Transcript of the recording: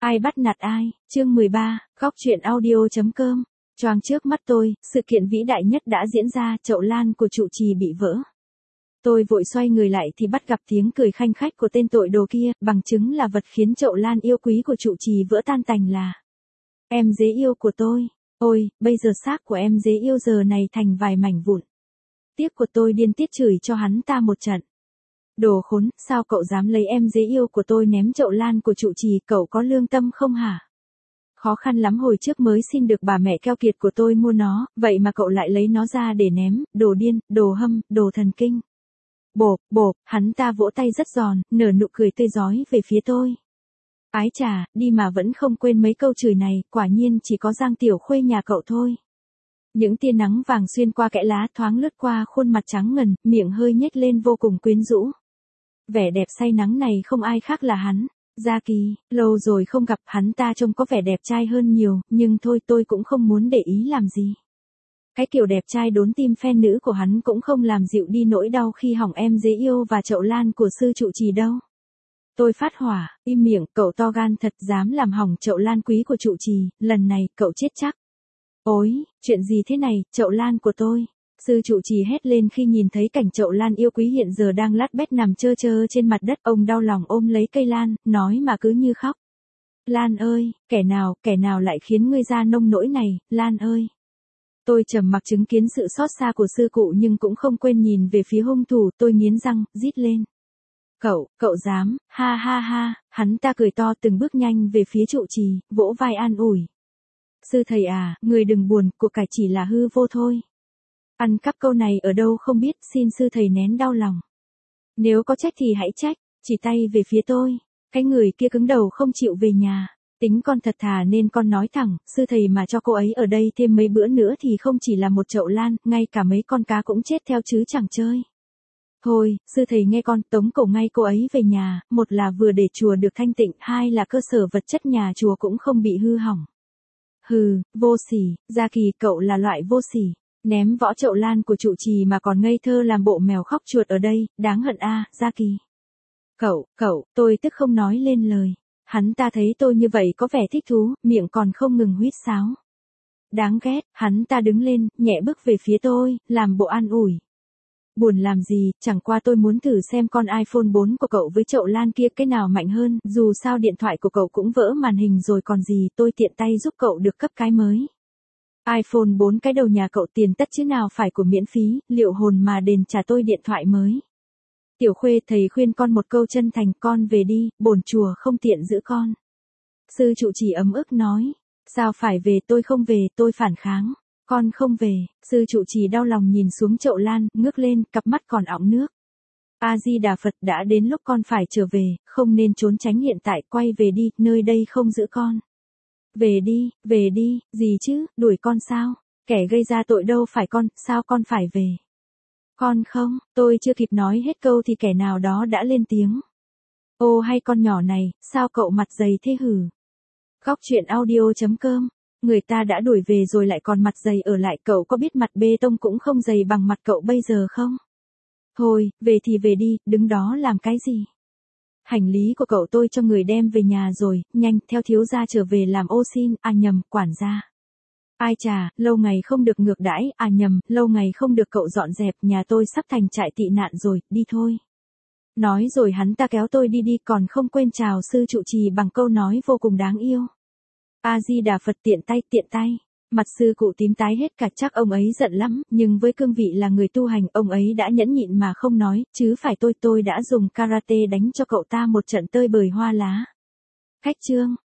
Ai bắt nạt ai, chương 13, góc truyện audio.com. Choang trước mắt tôi, sự kiện vĩ đại nhất đã diễn ra, chậu lan của trụ trì bị vỡ. Tôi vội xoay người lại thì bắt gặp tiếng cười khanh khách của tên tội đồ kia, bằng chứng là vật khiến chậu lan yêu quý của trụ trì vỡ tan tành là em dế yêu của tôi. Ôi, bây giờ xác của em dế yêu giờ này thành vài mảnh vụn. Tiếc của tôi điên tiết chửi cho hắn ta một trận. Đồ khốn, sao cậu dám lấy em dế yêu của tôi ném chậu lan của trụ trì, cậu có lương tâm không hả? Khó khăn lắm hồi trước mới xin được bà mẹ keo kiệt của tôi mua nó, vậy mà cậu lại lấy nó ra để ném, đồ điên, đồ hâm, đồ thần kinh. Bộp, hắn ta vỗ tay rất giòn, nở nụ cười tươi rói về phía tôi. Ái chà, đi mà vẫn không quên mấy câu chửi này, quả nhiên chỉ có Giang Tiểu Khuê nhà cậu thôi. Những tia nắng vàng xuyên qua kẽ lá thoáng lướt qua khuôn mặt trắng ngần, miệng hơi nhếch lên vô cùng quyến rũ. Vẻ đẹp say nắng này không ai khác là hắn, Gia Kỳ. Lâu rồi không gặp, hắn ta trông có vẻ đẹp trai hơn nhiều, nhưng thôi tôi cũng không muốn để ý làm gì. Cái kiểu đẹp trai đốn tim fan nữ của hắn cũng không làm dịu đi nỗi đau khi hỏng em dế yêu và chậu lan của sư trụ trì đâu. Tôi phát hỏa, im miệng, cậu to gan thật, dám làm hỏng chậu lan quý của trụ trì, lần này cậu chết chắc. Ôi, chuyện gì thế này, chậu lan của tôi. Sư trụ trì hét lên khi nhìn thấy cảnh chậu lan yêu quý hiện giờ đang lát bét nằm trơ trơ trên mặt đất. Ông đau lòng ôm lấy cây lan, nói mà cứ như khóc. Lan ơi, kẻ nào lại khiến ngươi ra nông nỗi này, Lan ơi. Tôi trầm mặc chứng kiến sự xót xa của sư cụ nhưng cũng không quên nhìn về phía hung thủ, tôi nghiến răng, rít lên. Cậu dám, ha, hắn ta cười to từng bước nhanh về phía trụ trì, vỗ vai an ủi. Sư thầy à, người đừng buồn, cuộc cải chỉ là hư vô thôi. Ăn cắp câu này ở đâu không biết, xin sư thầy nén đau lòng. Nếu có trách thì hãy trách, chỉ tay về phía tôi. Cái người kia cứng đầu không chịu về nhà. Tính con thật thà nên con nói thẳng, sư thầy mà cho cô ấy ở đây thêm mấy bữa nữa thì không chỉ là một chậu lan, ngay cả mấy con cá cũng chết theo chứ chẳng chơi. Thôi, sư thầy nghe con, tống cổ ngay cô ấy về nhà, một là vừa để chùa được thanh tịnh, hai là cơ sở vật chất nhà chùa cũng không bị hư hỏng. Hừ, vô sỉ, Gia Kỳ, cậu là loại vô sỉ. Ném võ chậu lan của trụ trì mà còn ngây thơ làm bộ mèo khóc chuột ở đây, đáng hận a, Gia Kỳ. Cậu, tôi tức không nói lên lời. Hắn ta thấy tôi như vậy có vẻ thích thú, miệng còn không ngừng huýt sáo. Đáng ghét, hắn ta đứng lên, nhẹ bước về phía tôi, làm bộ an ủi. Buồn làm gì, chẳng qua tôi muốn thử xem con iPhone 4 của cậu với chậu lan kia cái nào mạnh hơn, dù sao điện thoại của cậu cũng vỡ màn hình rồi còn gì, tôi tiện tay giúp cậu được cấp cái mới. iPhone 4 cái đầu nhà cậu tiền tất chứ nào phải của miễn phí, liệu hồn mà đền trả tôi điện thoại mới. Tiểu Khuê, thầy khuyên con một câu chân thành, con về đi, bổn chùa không tiện giữ con. Sư trụ trì ấm ức nói, sao phải về, tôi không về, tôi phản kháng. Con không về, sư trụ trì đau lòng nhìn xuống chậu lan, ngước lên, cặp mắt còn ỏng nước. A-di-đà Phật, đã đến lúc con phải trở về, không nên trốn tránh hiện tại, quay về đi, nơi đây không giữ con. Về đi, gì chứ, đuổi con sao? Kẻ gây ra tội đâu phải con, sao con phải về? Con không, tôi chưa kịp nói hết câu thì kẻ nào đó đã lên tiếng. Ô hay con nhỏ này, sao cậu mặt dày thế hử? Góc truyện audio.com. Người ta đã đuổi về rồi lại còn mặt dày ở lại, cậu có biết mặt bê tông cũng không dày bằng mặt cậu bây giờ không? Thôi, về thì về đi, đứng đó làm cái gì? Hành lý của cậu tôi cho người đem về nhà rồi, nhanh, theo thiếu gia trở về làm ô xin, nhầm, quản gia. Ai chà, lâu ngày không được ngược đãi, nhầm, lâu ngày không được cậu dọn dẹp, nhà tôi sắp thành trại tị nạn rồi, đi thôi. Nói rồi hắn ta kéo tôi đi còn không quên chào sư trụ trì bằng câu nói vô cùng đáng yêu. A-di-đà Phật, tiện tay. Mặt sư cụ tím tái hết cả, chắc ông ấy giận lắm, nhưng với cương vị là người tu hành, ông ấy đã nhẫn nhịn mà không nói, chứ phải tôi đã dùng karate đánh cho cậu ta một trận tơi bời hoa lá. Khách chương.